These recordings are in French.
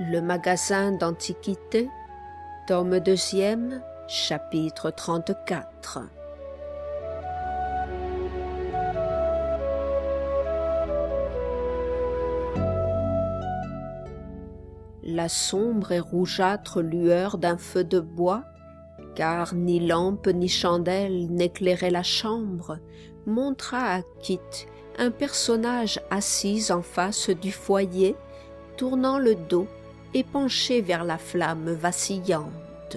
Le magasin d'Antiquités, tome 2e, chapitre 34. La sombre et rougeâtre lueur d'un feu de bois, car ni lampe ni chandelle n'éclairait la chambre, montra à Kit un personnage assis en face du foyer, tournant le dos et penché vers la flamme vacillante.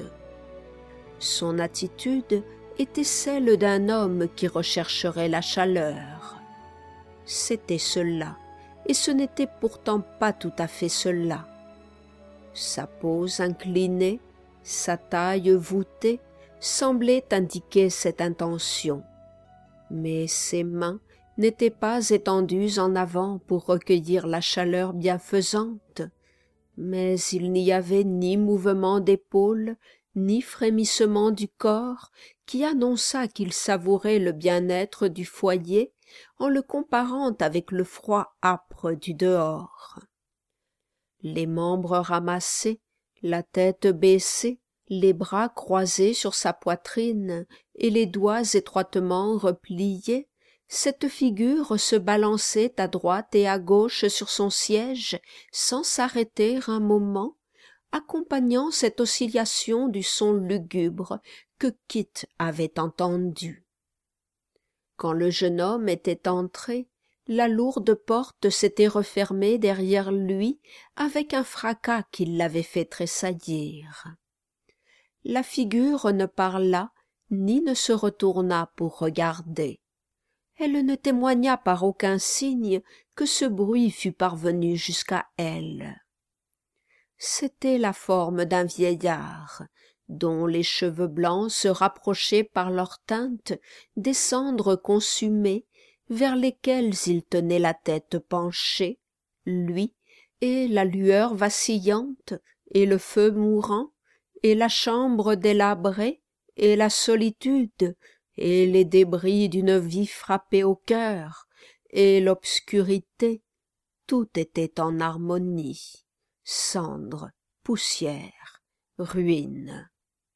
Son attitude était celle d'un homme qui rechercherait la chaleur. C'était cela, et ce n'était pourtant pas tout à fait cela. Sa pose inclinée, sa taille voûtée, semblaient indiquer cette intention. Mais ses mains n'étaient pas étendues en avant pour recueillir la chaleur bienfaisante, mais il n'y avait ni mouvement d'épaules, ni frémissement du corps qui annonçât qu'il savourait le bien-être du foyer en le comparant avec le froid âpre du dehors. Les membres ramassés, la tête baissée, les bras croisés sur sa poitrine et les doigts étroitement repliés, cette figure se balançait à droite et à gauche sur son siège sans s'arrêter un moment, accompagnant cette oscillation du son lugubre que Kit avait entendu. Quand le jeune homme était entré, la lourde porte s'était refermée derrière lui avec un fracas qui l'avait fait tressaillir. La figure ne parla ni ne se retourna pour regarder. Elle ne témoigna par aucun signe que ce bruit fût parvenu jusqu'à elle. C'était la forme d'un vieillard, dont les cheveux blancs se rapprochaient par leur teinte des cendres consumées vers lesquelles il tenait la tête penchée, lui, et la lueur vacillante, et le feu mourant, et la chambre délabrée, et la solitude, et les débris d'une vie frappée au cœur, et l'obscurité, tout était en harmonie, cendres, poussière, ruine.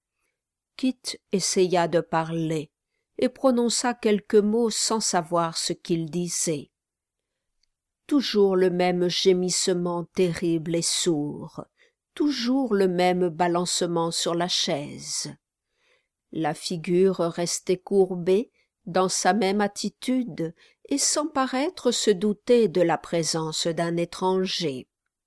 Kit essaya de parler, et prononça quelques mots sans savoir ce qu'il disait. Toujours le même gémissement terrible et sourd, toujours le même balancement sur la chaise. La figure restait courbée, dans sa même attitude, et sans paraître se douter de la présence d'un étranger.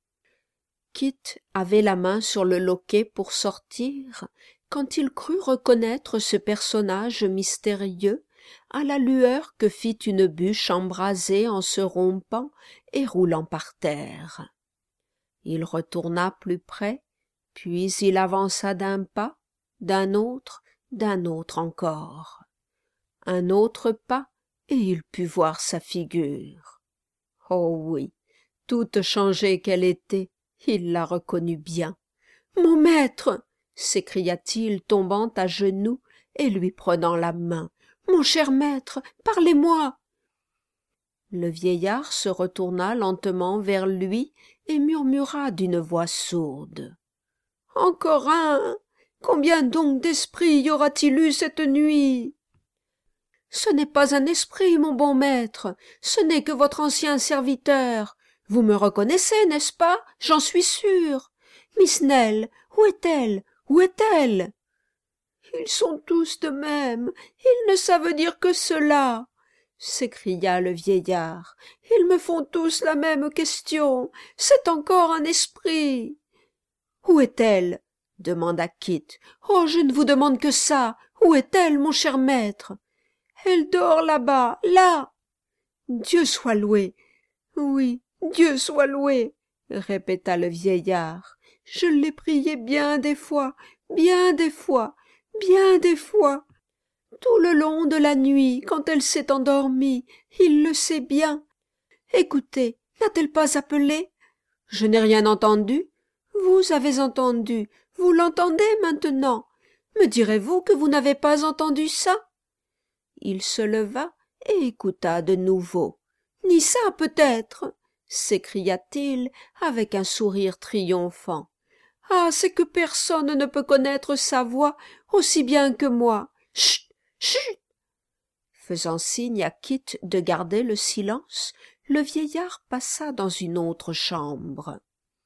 Kit avait la main sur le loquet pour sortir, quand il crut reconnaître ce personnage mystérieux à la lueur que fit une bûche embrasée en se rompant et roulant par terre. Il retourna plus près, puis il avança d'un pas, d'un autre encore. Un autre pas, et il put voir sa figure. Oh oui, toute changée qu'elle était, il la reconnut bien. « Mon maître !» s'écria-t-il, tombant à genoux et lui prenant la main. « Mon cher maître, parlez-moi !» Le vieillard se retourna lentement vers lui et murmura d'une voix sourde. « Encore un ! Combien donc d'esprits y aura-t-il eu cette nuit ?» « Ce n'est pas un esprit, mon bon maître, ce n'est que votre ancien serviteur. Vous me reconnaissez, n'est-ce pas? J'en suis sûre. Miss Nell, où est-elle? Où est-elle? » « Ils sont tous de même, ils ne savent dire que cela, » s'écria le vieillard. « Ils me font tous la même question. C'est encore un esprit. »« Où est-elle? » demanda Kit. « Oh, je ne vous demande que ça. Où est-elle, mon cher maître? »« Elle dort là-bas, là. »« Dieu soit loué. »« Oui, Dieu soit loué, » répéta le vieillard. « Je l'ai prié bien des fois, bien des fois, bien des fois. Tout le long de la nuit, quand elle s'est endormie, il le sait bien. Écoutez, n'a-t-elle pas appelé? Je n'ai rien entendu. Vous avez entendu. Vous l'entendez maintenant. Me direz-vous que vous n'avez pas entendu ça? » Il se leva et écouta de nouveau. « Ni ça, peut-être. s'écria-t-il avec un sourire triomphant. « Ah, c'est que personne ne peut connaître sa voix aussi bien que moi. Chut, chut !» Faisant signe à Kit de garder le silence, le vieillard passa dans une autre chambre.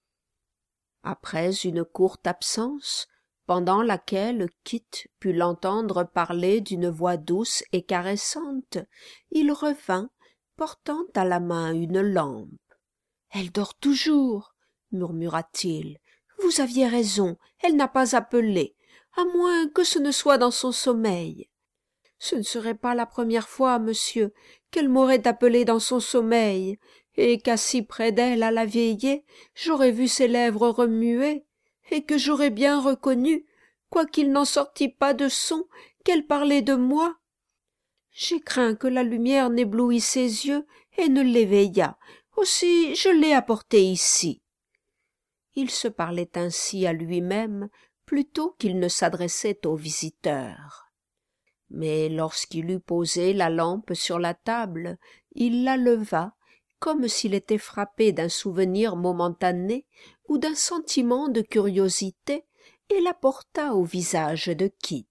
Après une courte absence, pendant laquelle Kit put l'entendre parler d'une voix douce et caressante, il revint, portant à la main une lampe. « Elle dort toujours, » murmura-t-il. « Vous aviez raison, elle n'a pas appelé, à moins que ce ne soit dans son sommeil. Ce ne serait pas la première fois, monsieur, qu'elle m'aurait appelé dans son sommeil, et qu'assis près d'elle à la veillée, j'aurais vu ses lèvres remuer, et que j'aurais bien reconnu, quoiqu'il n'en sortît pas de son, qu'elle parlait de moi. J'ai craint que la lumière n'éblouît ses yeux et ne l'éveillât, aussi je l'ai apportée ici. » Il se parlait ainsi à lui-même plutôt qu'il ne s'adressait aux visiteurs. Mais lorsqu'il eut posé la lampe sur la table, il la leva, comme s'il était frappé d'un souvenir momentané ou d'un sentiment de curiosité, et la porta au visage de Kit.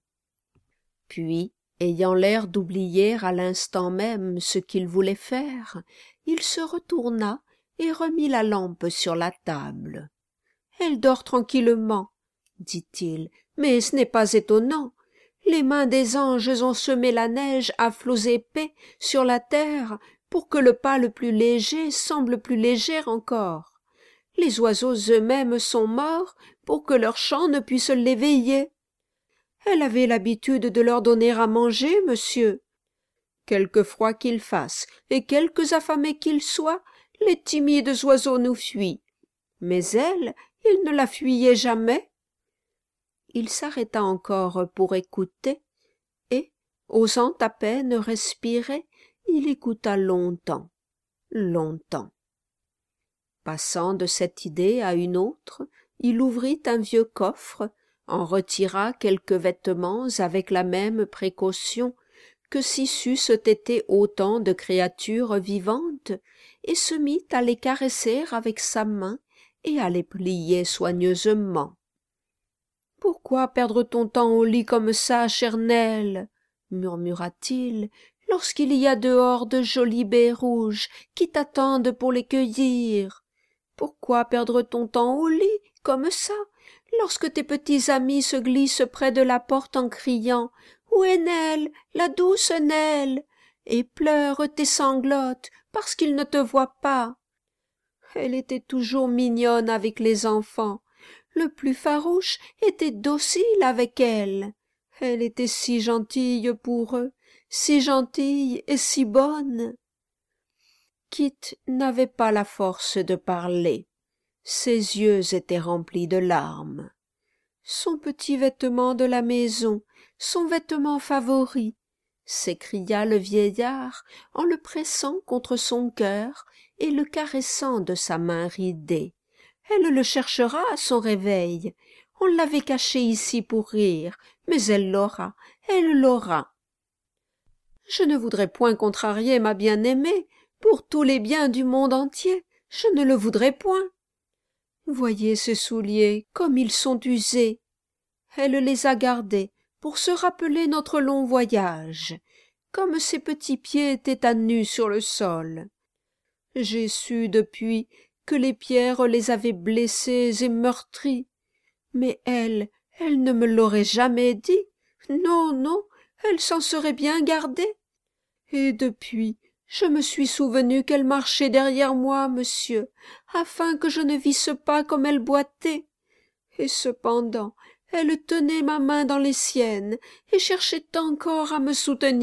Puis, ayant l'air d'oublier à l'instant même ce qu'il voulait faire, il se retourna et remit la lampe sur la table. « Elle dort tranquillement, » dit-il, « mais ce n'est pas étonnant. Les mains des anges ont semé la neige à flots épais sur la terre pour que le pas le plus léger semble plus léger encore. Les oiseaux eux-mêmes sont morts pour que leur chant ne puisse l'éveiller. Elle avait l'habitude de leur donner à manger, monsieur. Quelque froid qu'il fasse et quelques affamés qu'ils soient, les timides oiseaux nous fuient. Mais elle, ils ne la fuyaient jamais. » Il s'arrêta encore pour écouter, et, osant à peine respirer, il écouta longtemps, longtemps. Passant de cette idée à une autre, il ouvrit un vieux coffre, en retira quelques vêtements avec la même précaution que si c'eussent été autant de créatures vivantes, et se mit à les caresser avec sa main et à les plier soigneusement. « Pourquoi perdre ton temps au lit comme ça, chère Nell ?» murmura-t-il, « lorsqu'il y a dehors de jolis baies rouges qui t'attendent pour les cueillir. Pourquoi perdre ton temps au lit comme ça, lorsque tes petits amis se glissent près de la porte en criant « Où est Nell, la douce Nell ?» et pleurent tes sanglottes parce qu'ils ne te voient pas. Elle était toujours mignonne avec les enfants. Le plus farouche était docile avec elle. Elle était si gentille pour eux, si gentille et si bonne. » Kit n'avait pas la force de parler. Ses yeux étaient remplis de larmes. Son petit vêtement de la maison, son vêtement favori, s'écria le vieillard en le pressant contre son cœur et le caressant de sa main ridée. Elle le cherchera à son réveil. On l'avait caché ici pour rire, mais elle l'aura, elle l'aura. Je ne voudrais point contrarier ma bien-aimée, pour tous les biens du monde entier, je ne le voudrais point. Voyez ces souliers, comme ils sont usés. Elle les a gardés pour se rappeler notre long voyage, comme ses petits pieds étaient à nu sur le sol. J'ai su depuis que les pierres les avaient blessés et meurtris. Mais elle ne me l'aurait jamais dit. Non, non, elle s'en serait bien gardée. Et depuis, je me suis souvenu qu'elle marchait derrière moi, monsieur, afin que je ne visse pas comme elle boitait. Et cependant, elle tenait ma main dans les siennes et cherchait encore à me soutenir. »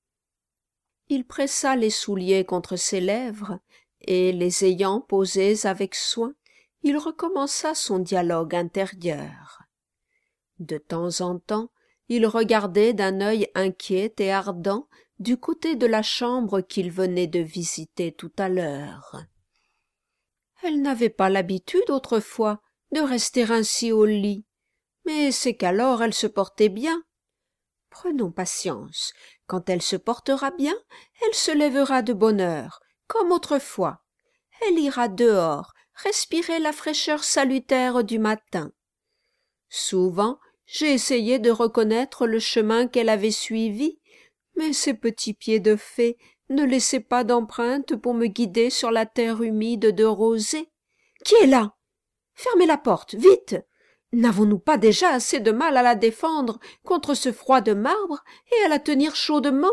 Il pressa les souliers contre ses lèvres, et les ayant posés avec soin, il recommença son dialogue intérieur. De temps en temps, il regardait d'un œil inquiet et ardent du côté de la chambre qu'il venait de visiter tout à l'heure. Elle n'avait pas l'habitude autrefois de rester ainsi au lit, mais c'est qu'alors elle se portait bien. Prenons patience, quand elle se portera bien, elle se lèvera de bonne heure, comme autrefois. Elle ira dehors, respirer la fraîcheur salutaire du matin. Souvent, j'ai essayé de reconnaître le chemin qu'elle avait suivi, mais ses petits pieds de fée ne laissaient pas d'empreinte pour me guider sur la terre humide de rosée. Qui est là? Fermez la porte, vite! N'avons-nous pas déjà assez de mal à la défendre contre ce froid de marbre et à la tenir chaudement?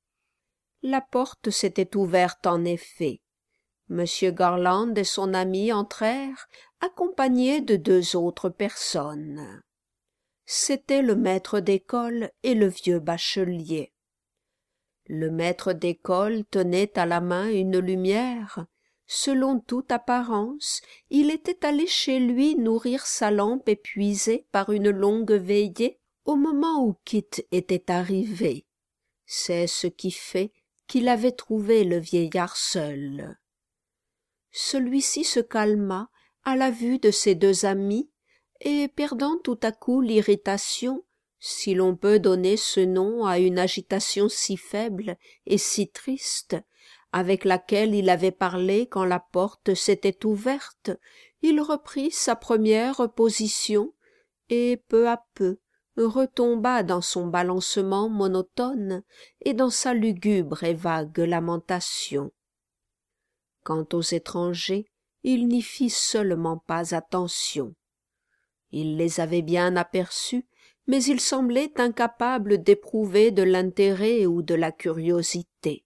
La porte s'était ouverte en effet. Monsieur Garland et son ami entrèrent, accompagnés de 2 autres personnes. C'étaient le maître d'école et le vieux bachelier. Le maître d'école tenait à la main une lumière. Selon toute apparence, il était allé chez lui nourrir sa lampe épuisée par une longue veillée au moment où Kit était arrivé. C'est ce qui fait qu'il avait trouvé le vieillard seul. Celui-ci se calma à la vue de ses 2 amis et, perdant tout à coup l'irritation, si l'on peut donner ce nom à une agitation si faible et si triste, avec laquelle il avait parlé quand la porte s'était ouverte, il reprit sa première position et, peu à peu, retomba dans son balancement monotone et dans sa lugubre et vague lamentation. Quant aux étrangers, il n'y fit seulement pas attention. Il les avait bien aperçus, mais il semblait incapable d'éprouver de l'intérêt ou de la curiosité.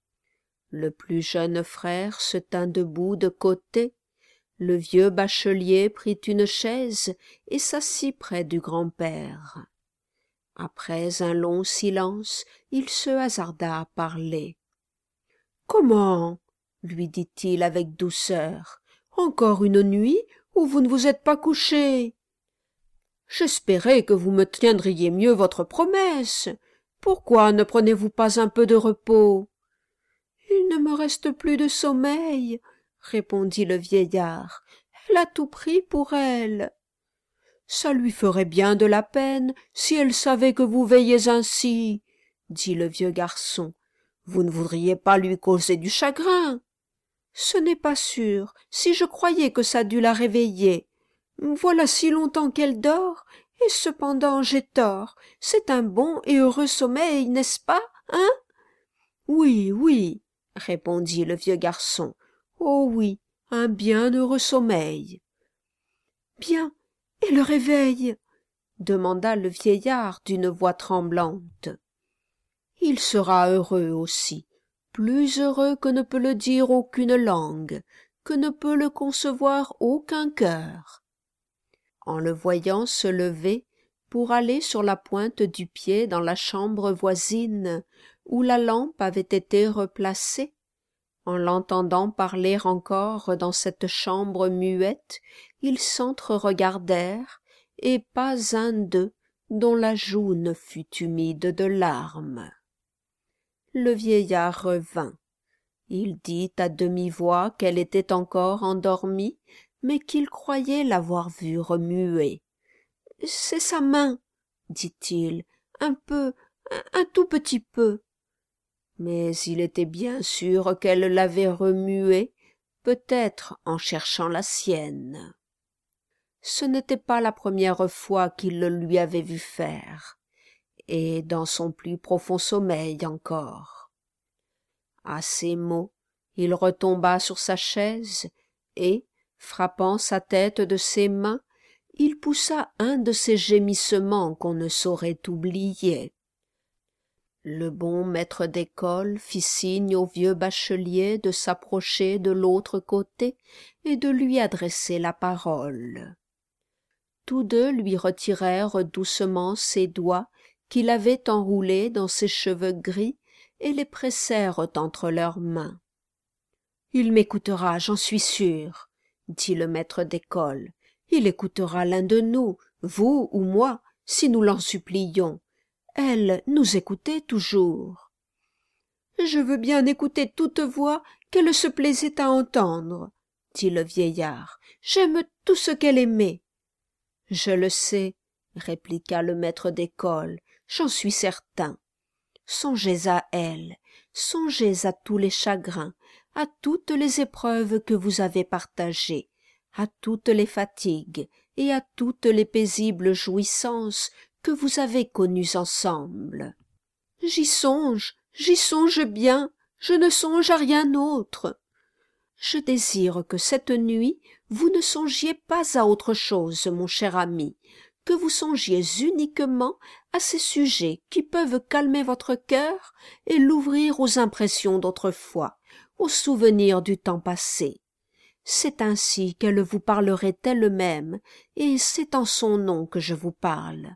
Le plus jeune frère se tint debout de côté, le vieux bachelier prit une chaise et s'assit près du grand-père. Après un long silence, il se hasarda à parler. « Comment ?» lui dit-il avec douceur. « Encore une nuit où vous ne vous êtes pas couché? J'espérais que vous me tiendriez mieux votre promesse. Pourquoi ne prenez-vous pas un peu de repos? » « Il ne me reste plus de sommeil, » répondit le vieillard. « Elle a tout pris pour elle. »« Ça lui ferait bien de la peine si elle savait que vous veillez ainsi, » dit le vieux garçon. « Vous ne voudriez pas lui causer du chagrin? »« Ce n'est pas sûr, si je croyais que ça dût la réveiller. Voilà si longtemps qu'elle dort, et cependant j'ai tort. C'est un bon et heureux sommeil, n'est-ce pas, hein? »« Oui, oui, » répondit le vieux garçon. « Oh oui, un bien heureux sommeil. »« Bien, et le réveil ?» demanda le vieillard d'une voix tremblante. « Il sera heureux aussi, plus heureux que ne peut le dire aucune langue, que ne peut le concevoir aucun cœur. » En le voyant se lever pour aller sur la pointe du pied dans la chambre voisine où la lampe avait été replacée, en l'entendant parler encore dans cette chambre muette, ils s'entre-regardèrent, et pas un d'eux dont la joue ne fût humide de larmes. Le vieillard revint. Il dit à demi-voix qu'elle était encore endormie, mais qu'il croyait l'avoir vue remuer. « C'est sa main, » dit-il, « un peu, un tout petit peu. » Mais il était bien sûr qu'elle l'avait remuée, peut-être en cherchant la sienne. Ce n'était pas la première fois qu'il le lui avait vu faire, et dans son plus profond sommeil encore. À ces mots, il retomba sur sa chaise et, frappant sa tête de ses mains, il poussa un de ces gémissements qu'on ne saurait oublier. Le bon maître d'école fit signe au vieux bachelier de s'approcher de l'autre côté et de lui adresser la parole. Tous 2 lui retirèrent doucement ses doigts qu'il avait enroulés dans ses cheveux gris et les pressèrent entre leurs mains. « Il m'écoutera, j'en suis sûr, » dit le maître d'école. « Il écoutera l'un de nous, vous ou moi, si nous l'en supplions. Elle nous écoutait toujours. »« Je veux bien écouter toute voix qu'elle se plaisait à entendre, » dit le vieillard. « J'aime tout ce qu'elle aimait. »« Je le sais, » répliqua le maître d'école, « j'en suis certain. Songez à elle, songez à tous les chagrins, à toutes les épreuves que vous avez partagées, à toutes les fatigues et à toutes les paisibles jouissances que vous avez connues ensemble. J'y songe bien, je ne songe à rien autre. Je désire que cette nuit vous ne songiez pas à autre chose, mon cher ami, que vous songiez uniquement à ces sujets qui peuvent calmer votre cœur et l'ouvrir aux impressions d'autrefois, aux souvenirs du temps passé. C'est ainsi qu'elle vous parlerait elle-même, et c'est en son nom que je vous parle.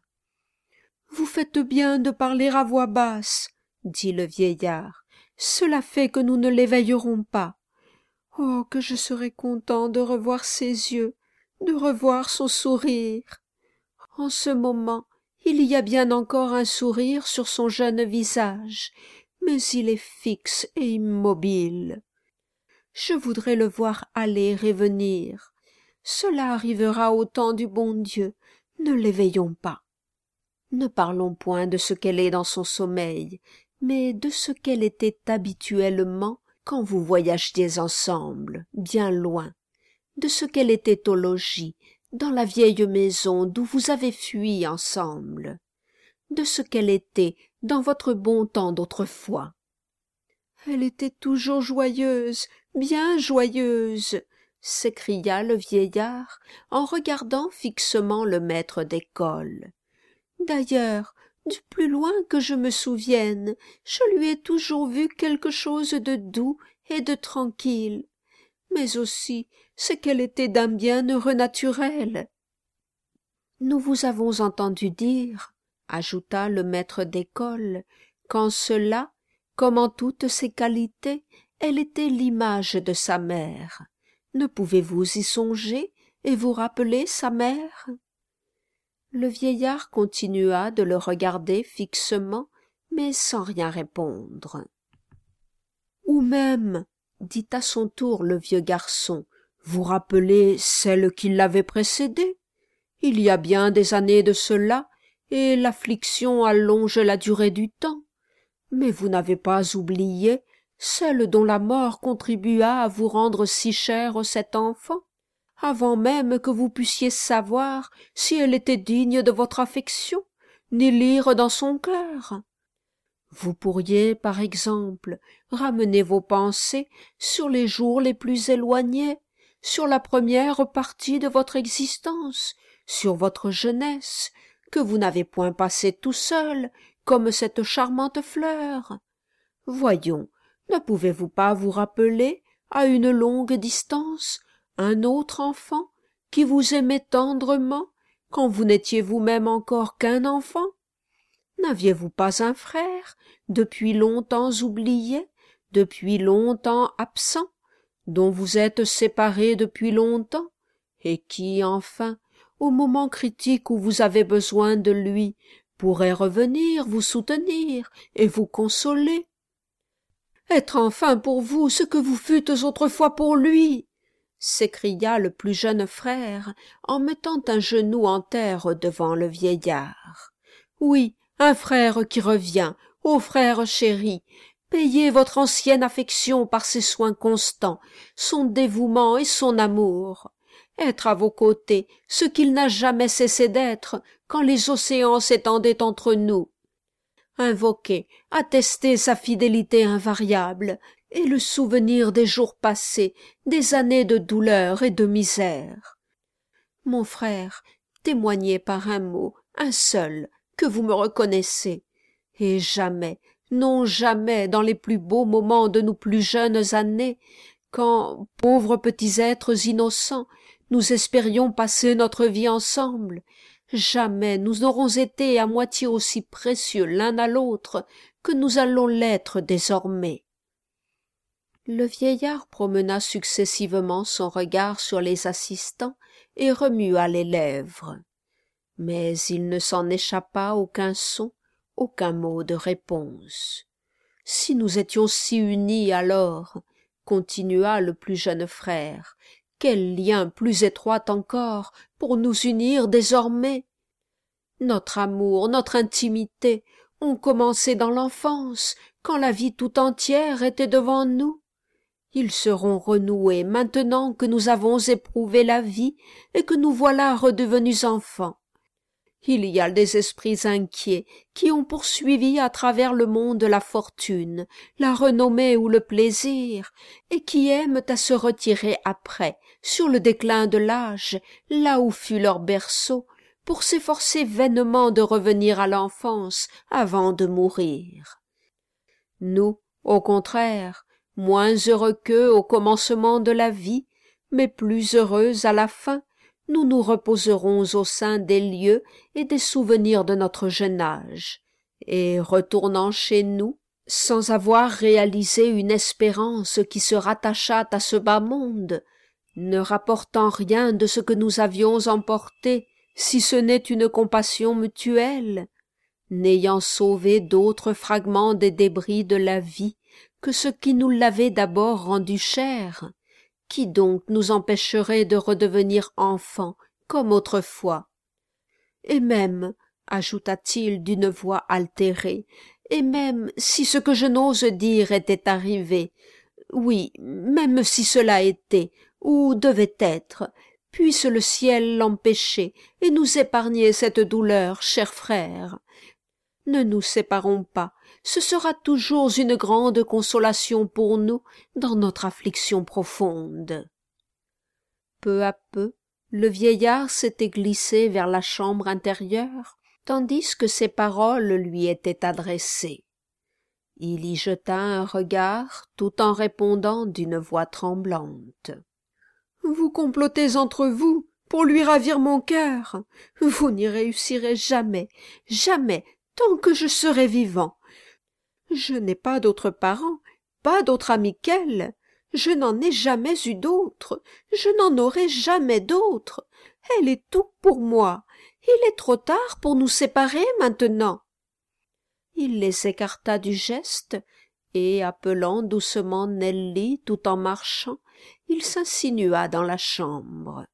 « Vous faites bien de parler à voix basse, » dit le vieillard. « Cela fait que nous ne l'éveillerons pas. Oh, que je serais content de revoir ses yeux, de revoir son sourire. En ce moment, il y a bien encore un sourire sur son jeune visage, mais il est fixe et immobile. Je voudrais le voir aller et venir. Cela arrivera au temps du bon Dieu. Ne l'éveillons pas. Ne parlons point de ce qu'elle est dans son sommeil, mais de ce qu'elle était habituellement quand vous voyagiez ensemble, bien loin, de ce qu'elle était au logis, dans la vieille maison d'où vous avez fui ensemble, de ce qu'elle était dans votre bon temps d'autrefois. Elle était toujours joyeuse, bien joyeuse, s'écria le vieillard en regardant fixement le maître d'école. D'ailleurs, du plus loin que je me souvienne, je lui ai toujours vu quelque chose de doux et de tranquille, mais aussi c'est qu'elle était d'un bienheureux naturel. Nous vous avons entendu dire, ajouta le maître d'école, qu'en cela, comme en toutes ses qualités, elle était l'image de sa mère. Ne pouvez-vous y songer et vous rappeler sa mère? Le vieillard continua de le regarder fixement, mais sans rien répondre. « Ou même, dit à son tour le vieux garçon, vous rappelez celle qui l'avait précédée? Il y a bien des années de cela, et l'affliction allonge la durée du temps. Mais vous n'avez pas oublié celle dont la mort contribua à vous rendre si cher cet enfant, avant même que vous puissiez savoir si elle était digne de votre affection, ni lire dans son cœur. Vous pourriez, par exemple, ramener vos pensées sur les jours les plus éloignés, sur la première partie de votre existence, sur votre jeunesse, que vous n'avez point passée tout seul, comme cette charmante fleur. Voyons, ne pouvez-vous pas vous rappeler, à une longue distance, un autre enfant qui vous aimait tendrement quand vous n'étiez vous-même encore qu'un enfant? N'aviez-vous pas un frère, depuis longtemps oublié, depuis longtemps absent, dont vous êtes séparés depuis longtemps, et qui, enfin, au moment critique où vous avez besoin de lui, pourrait revenir vous soutenir et vous consoler? Être enfin pour vous ce que vous fûtes autrefois pour lui! S'écria le plus jeune frère en mettant un genou en terre devant le vieillard. Oui, un frère qui revient, ô frère chéri, payez votre ancienne affection par ses soins constants, son dévouement et son amour. Être à vos côtés ce qu'il n'a jamais cessé d'être quand les océans s'étendaient entre nous. Invoquer, attester sa fidélité invariable et le souvenir des jours passés, des années de douleur et de misère. Mon frère, témoignez par un mot, un seul, que vous me reconnaissez, et jamais, non jamais, dans les plus beaux moments de nos plus jeunes années, quand, pauvres petits êtres innocents, nous espérions passer notre vie ensemble, jamais nous n'aurons été à moitié aussi précieux l'un à l'autre que nous allons l'être désormais. Le vieillard promena successivement son regard sur les assistants et remua les lèvres. Mais il ne s'en échappa aucun son, aucun mot de réponse. « Si nous étions si unis alors, » continua le plus jeune frère, « quel lien plus étroit encore pour nous unir désormais! Notre amour, notre intimité ont commencé dans l'enfance, quand la vie tout entière était devant nous. Ils seront renoués maintenant que nous avons éprouvé la vie et que nous voilà redevenus enfants. Il y a des esprits inquiets qui ont poursuivi à travers le monde la fortune, la renommée ou le plaisir, et qui aiment à se retirer après, sur le déclin de l'âge, là où fut leur berceau, pour s'efforcer vainement de revenir à l'enfance avant de mourir. Nous, au contraire, moins heureux qu'eux au commencement de la vie, mais plus heureux à la fin, nous nous reposerons au sein des lieux et des souvenirs de notre jeune âge, et retournant chez nous, sans avoir réalisé une espérance qui se rattachât à ce bas monde, ne rapportant rien de ce que nous avions emporté, si ce n'est une compassion mutuelle, n'ayant sauvé d'autres fragments des débris de la vie que ce qui nous l'avait d'abord rendu cher, qui donc nous empêcherait de redevenir enfants comme autrefois? Et même, ajouta-t-il d'une voix altérée, et même si ce que je n'ose dire était arrivé, oui, même si cela était, ou devait être, puisse le ciel l'empêcher et nous épargner cette douleur, cher frère. Ne nous séparons pas, ce sera toujours une grande consolation pour nous dans notre affliction profonde. Peu à peu, le vieillard s'était glissé vers la chambre intérieure, tandis que ces paroles lui étaient adressées. Il y jeta un regard, tout en répondant d'une voix tremblante. « Vous complotez entre vous pour lui ravir mon cœur. Vous n'y réussirez jamais, jamais, tant que je serai vivant. Je n'ai pas d'autres parents, pas d'autre ami qu'elle. Je n'en ai jamais eu d'autre, je n'en aurai jamais d'autre. Elle est tout pour moi. Il est trop tard pour nous séparer maintenant. » Il les écarta du geste, et, appelant doucement Nelly tout en marchant, il s'insinua dans la chambre.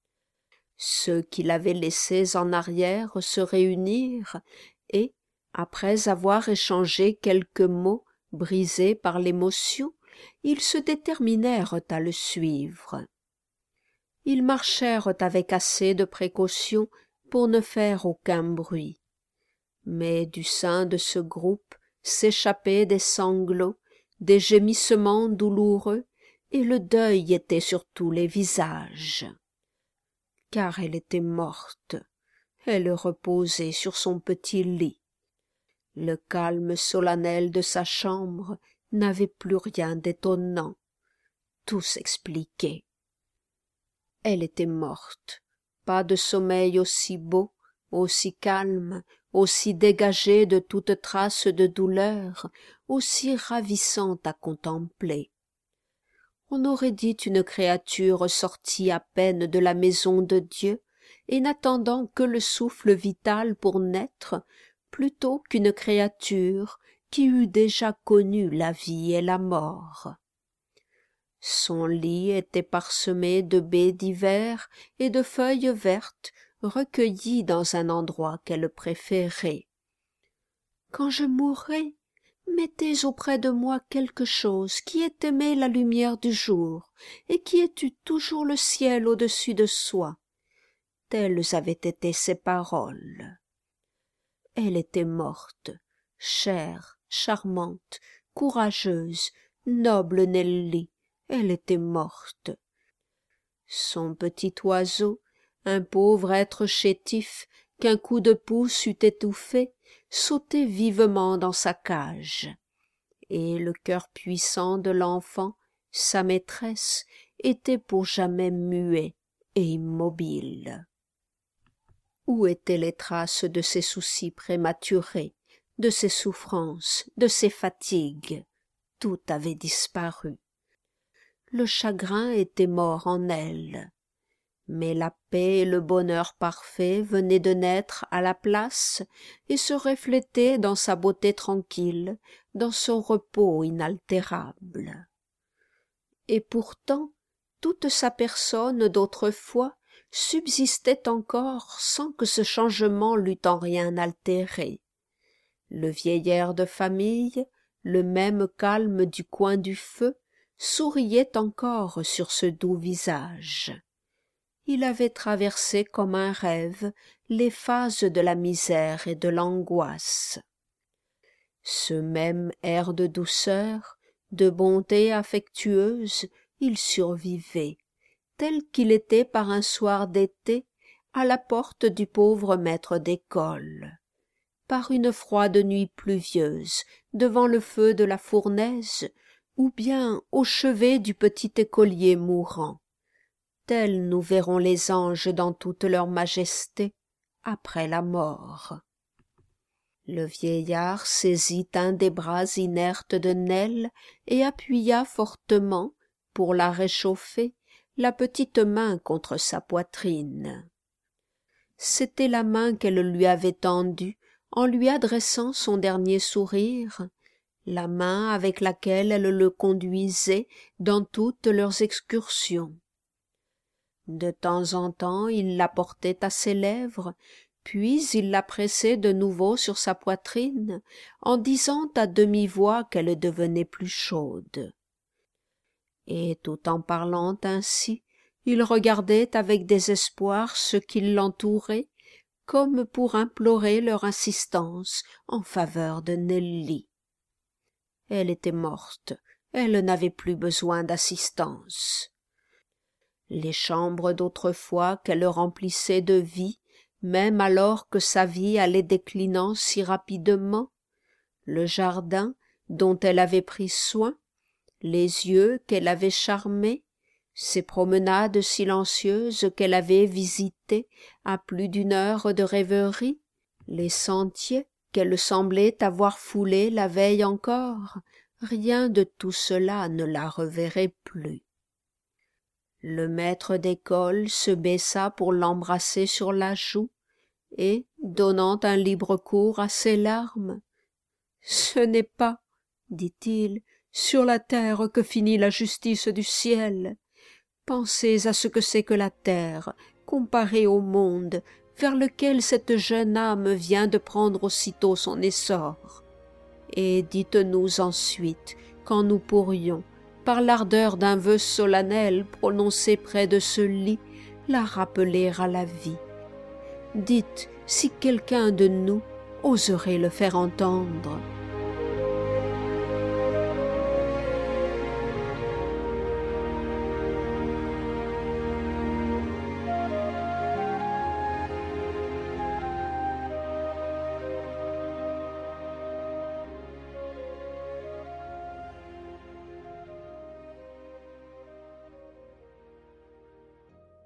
Ceux qui l'avaient laissés en arrière se réunirent, et, après avoir échangé quelques mots brisés par l'émotion, ils se déterminèrent à le suivre. Ils marchèrent avec assez de précaution pour ne faire aucun bruit. Mais du sein de ce groupe s'échappaient des sanglots, des gémissements douloureux, et le deuil était sur tous les visages. Car elle était morte, elle reposait sur son petit lit. Le calme solennel de sa chambre n'avait plus rien d'étonnant. Tout s'expliquait. Elle était morte, pas de sommeil aussi beau, aussi calme, aussi dégagé de toute trace de douleur, aussi ravissant à contempler. On aurait dit une créature sortie à peine de la maison de Dieu et n'attendant que le souffle vital pour naître, plutôt qu'une créature qui eût déjà connu la vie et la mort. Son lit était parsemé de baies d'hiver et de feuilles vertes recueillies dans un endroit qu'elle préférait. « Quand je mourrai, mettez auprès de moi quelque chose qui ait aimé la lumière du jour et qui ait eu toujours le ciel au-dessus de soi. » Telles avaient été ses paroles. Elle était morte, chère, charmante, courageuse, noble Nelly, elle était morte. Son petit oiseau, un pauvre être chétif qu'un coup de pouce eût étouffé, sautait vivement dans sa cage, et le cœur puissant de l'enfant, sa maîtresse, était pour jamais muet et immobile. Où étaient les traces de ses soucis prématurés, de ses souffrances, de ses fatigues? Tout avait disparu. Le chagrin était mort en elle, mais la paix et le bonheur parfait venaient de naître à la place et se reflétaient dans sa beauté tranquille, dans son repos inaltérable. Et pourtant, toute sa personne d'autrefois subsistait encore sans que ce changement l'eût en rien altéré. Le vieil air de famille, le même calme du coin du feu, souriait encore sur ce doux visage. Il avait traversé comme un rêve les phases de la misère et de l'angoisse. Ce même air de douceur, de bonté affectueuse, il survivait, tel qu'il était par un soir d'été, à la porte du pauvre maître d'école, par une froide nuit pluvieuse, devant le feu de la fournaise, ou bien au chevet du petit écolier mourant. Tels nous verrons les anges dans toute leur majesté après la mort. Le vieillard saisit un des bras inertes de Nell et appuya fortement, pour la réchauffer, la petite main contre sa poitrine. C'était la main qu'elle lui avait tendue en lui adressant son dernier sourire, la main avec laquelle elle le conduisait dans toutes leurs excursions. De temps en temps il la portait à ses lèvres, puis il la pressait de nouveau sur sa poitrine, en disant à demi-voix qu'elle devenait plus chaude. Et tout en parlant ainsi, il regardait avec désespoir ceux qui l'entouraient, comme pour implorer leur assistance en faveur de Nelly. Elle était morte, elle n'avait plus besoin d'assistance. Les chambres d'autrefois qu'elle remplissait de vie, même alors que sa vie allait déclinant si rapidement, le jardin dont elle avait pris soin, les yeux qu'elle avait charmés, ces promenades silencieuses qu'elle avait visitées à plus d'une heure de rêverie, les sentiers qu'elle semblait avoir foulés la veille encore, rien de tout cela ne la reverrait plus. Le maître d'école se baissa pour l'embrasser sur la joue, et, donnant un libre cours à ses larmes, « Ce n'est pas, dit-il, sur la terre que finit la justice du ciel. Pensez à ce que c'est que la terre, comparée au monde, vers lequel cette jeune âme vient de prendre aussitôt son essor. Et dites-nous ensuite quand nous pourrions, par l'ardeur d'un vœu solennel prononcé près de ce lit, la rappeler à la vie. Dites si quelqu'un de nous oserait le faire entendre. »